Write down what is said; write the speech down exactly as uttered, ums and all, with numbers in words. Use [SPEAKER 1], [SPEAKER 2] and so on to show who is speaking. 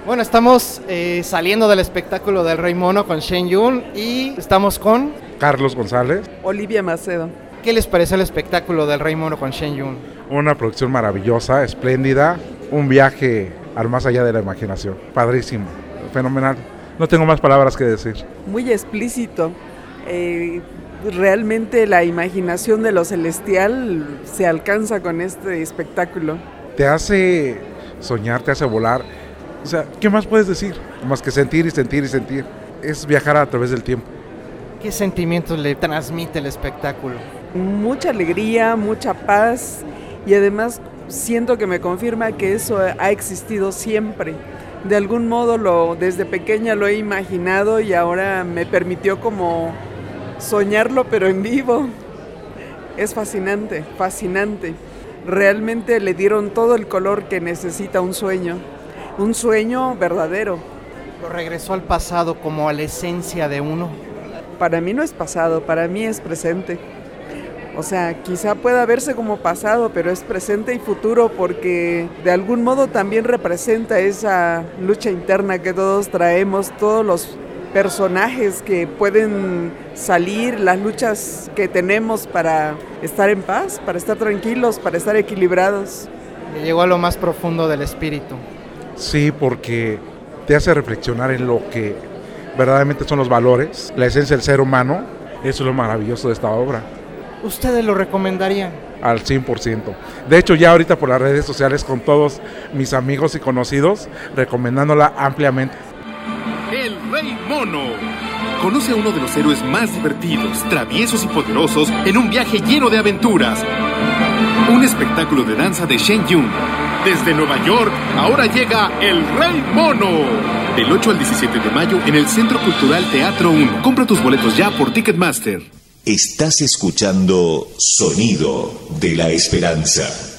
[SPEAKER 1] Bueno, estamos eh, saliendo del espectáculo del Rey Mono con Shen Yun y estamos con
[SPEAKER 2] Carlos González.
[SPEAKER 3] Olivia Macedo.
[SPEAKER 1] ¿Qué les pareció el espectáculo del Rey Mono con Shen Yun?
[SPEAKER 2] Una producción maravillosa, espléndida, un viaje al más allá de la imaginación. Padrísimo, fenomenal. No tengo más palabras que decir.
[SPEAKER 3] Muy explícito. Eh, realmente la imaginación de lo celestial se alcanza con este espectáculo.
[SPEAKER 2] Te hace soñar, te hace volar. O sea, ¿qué más puedes decir? Más que sentir y sentir y sentir. Es viajar a través del tiempo.
[SPEAKER 1] ¿Qué sentimientos le transmite el espectáculo?
[SPEAKER 3] Mucha alegría, mucha paz y además siento que me confirma que eso ha existido siempre. De algún modo lo, desde pequeña lo he imaginado y ahora me permitió como soñarlo pero en vivo. Es fascinante, fascinante. Realmente le dieron todo el color que necesita un sueño. Un sueño verdadero.
[SPEAKER 1] ¿Lo regresó al pasado como a la esencia de uno?
[SPEAKER 3] Para mí no es pasado, para mí es presente. O sea, quizá pueda verse como pasado, pero es presente y futuro porque de algún modo también representa esa lucha interna que todos traemos, todos los personajes que pueden salir, las luchas que tenemos para estar en paz, para estar tranquilos, para estar equilibrados.
[SPEAKER 1] Le llegó a lo más profundo del espíritu.
[SPEAKER 2] Sí, porque te hace reflexionar en lo que verdaderamente son los valores, la esencia del ser humano. Eso es lo maravilloso de esta obra.
[SPEAKER 1] ¿Ustedes lo recomendarían?
[SPEAKER 2] Al cien por ciento. De hecho, ya ahorita por las redes sociales con todos mis amigos y conocidos, recomendándola ampliamente.
[SPEAKER 4] El Rey Mono. Conoce a uno de los héroes más divertidos, traviesos y poderosos en un viaje lleno de aventuras. Un espectáculo de danza de Shen Yun. Desde Nueva York, ahora llega El Rey Mono. Del ocho al diecisiete de mayo en el Centro Cultural Teatro uno. Compra tus boletos ya por Ticketmaster.
[SPEAKER 5] Estás escuchando Sonido de la Esperanza.